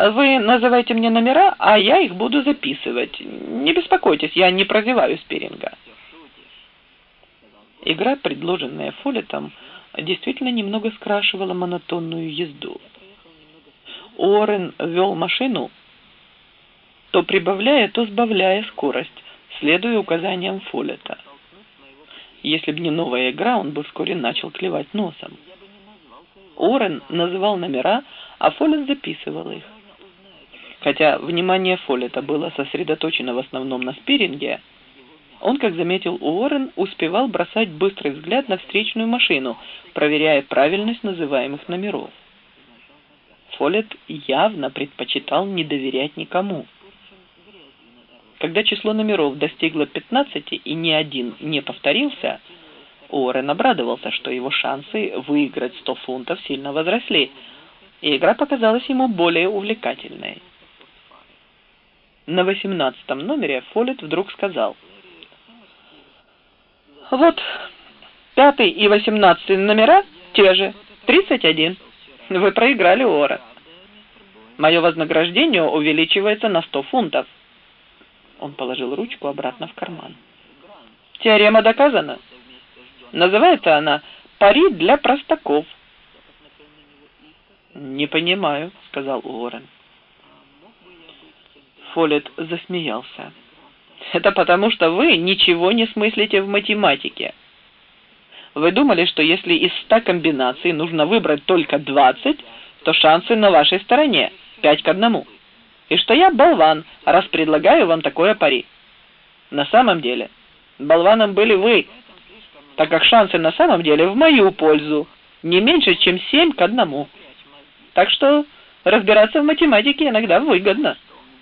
Вы называйте мне номера, а я их буду записывать. Не беспокойтесь, я не прозеваю спиринга. Игра, предложенная Фоллетом, действительно немного скрашивала монотонную езду. Уоррен вел машину, то прибавляя, то сбавляя скорость, следуя указаниям Фоллета. Если бы не новая игра, он бы вскоре начал клевать носом. Уоррен называл номера, а Фоллет записывал их. Хотя внимание Фоллета было сосредоточено в основном на спиринге, он, как заметил Уоррен, успевал бросать быстрый взгляд на встречную машину, проверяя правильность называемых номеров. Фоллет явно предпочитал не доверять никому. Когда число номеров достигло 15 и ни один не повторился, Уоррен обрадовался, что его шансы выиграть 100 фунтов сильно возросли, и игра показалась ему более увлекательной. На 18-м номере Фоллет вдруг сказал: «Вот, 5-й и 18-й номера те же, 31. Вы проиграли, Уоррен. Мое вознаграждение увеличивается на 100 фунтов». Он положил ручку обратно в карман. «Теорема доказана. Называется она «Пари для простаков». «Не понимаю», — сказал Уоррен. Фоллет засмеялся. «Это потому, что вы ничего не смыслите в математике. Вы думали, что если из 100 комбинаций нужно выбрать только 20, то шансы на вашей стороне 5-1. И что я болван, раз предлагаю вам такое пари. На самом деле, болваном были вы, так как шансы на самом деле в мою пользу, не меньше, чем 7-1. Так что разбираться в математике иногда выгодно».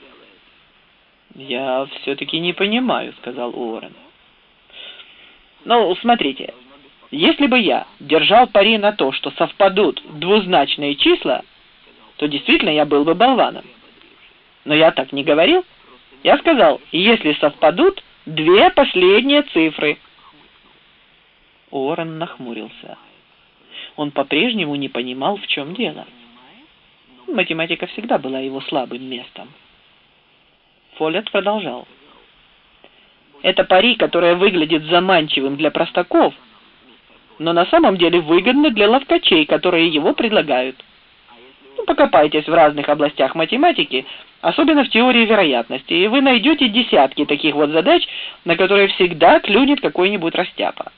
«Я все-таки не понимаю», — сказал Уоррен. «Ну, смотрите, если бы я держал пари на то, что совпадут двузначные числа, то действительно я был бы болваном. Но я так не говорил. Я сказал, если совпадут 2 последние цифры». Уоррен нахмурился. Он по-прежнему не понимал, в чем дело. Математика всегда была его слабым местом. Фоллет продолжал. «Это пари, которое выглядит заманчивым для простаков, но на самом деле выгодно для ловкачей, которые его предлагают. Покопайтесь в разных областях математики, особенно в теории вероятности, и вы найдете десятки таких вот задач, на которые всегда клюнет какой-нибудь растяпа».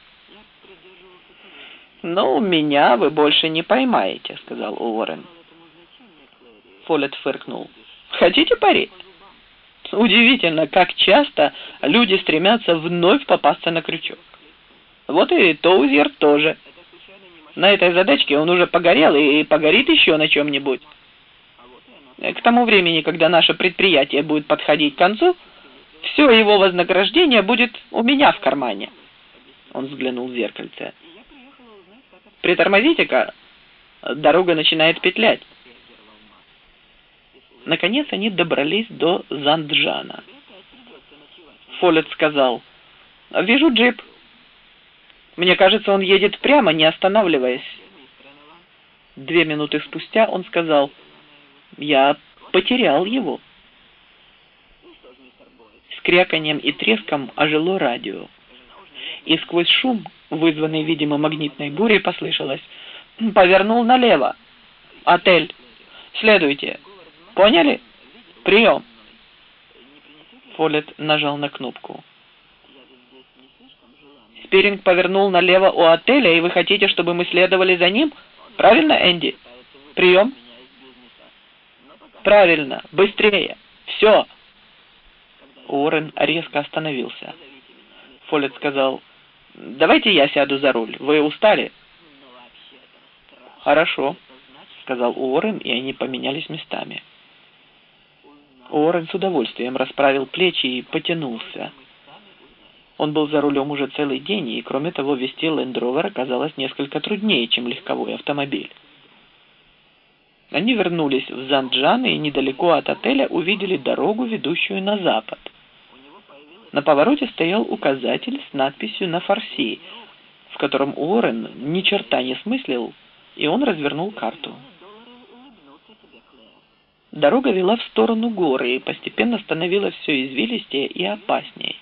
«Ну, меня вы больше не поймаете», — сказал Уоррен. Фоллет фыркнул. «Хотите пари? Удивительно, как часто люди стремятся вновь попасться на крючок. Вот и Тоузер тоже. На этой задачке он уже погорел и погорит еще на чем-нибудь. К тому времени, когда наше предприятие будет подходить к концу, все его вознаграждение будет у меня в кармане». Он взглянул в зеркальце. «Притормозите-ка, дорога начинает петлять». Наконец они добрались до Занджана. Фоллет сказал: «Вижу джип. Мне кажется, он едет прямо, не останавливаясь». 2 минуты спустя он сказал: «Я потерял его». С кряканьем и треском ожило радио. И сквозь шум, вызванный, видимо, магнитной бурей, послышалось: «Повернул налево. Отель. Следуйте. Поняли? Прием». Фоллет нажал на кнопку. «Спиринг повернул налево у отеля, и вы хотите, чтобы мы следовали за ним? Правильно, Энди? Прием?» «Правильно. Быстрее. Все». Уоррен резко остановился. Фоллет сказал: «Давайте я сяду за руль. Вы устали?» «Хорошо», — сказал Уоррен, и они поменялись местами. Уоррен с удовольствием расправил плечи и потянулся. Он был за рулем уже целый день, и, кроме того, вести Land Rover оказалось несколько труднее, чем легковой автомобиль. Они вернулись в Занджан и недалеко от отеля увидели дорогу, ведущую на запад. На повороте стоял указатель с надписью на фарси, в котором Уоррен ни черта не смыслил, и он развернул карту. Дорога вела в сторону горы и постепенно становилась все извилистее и опаснее.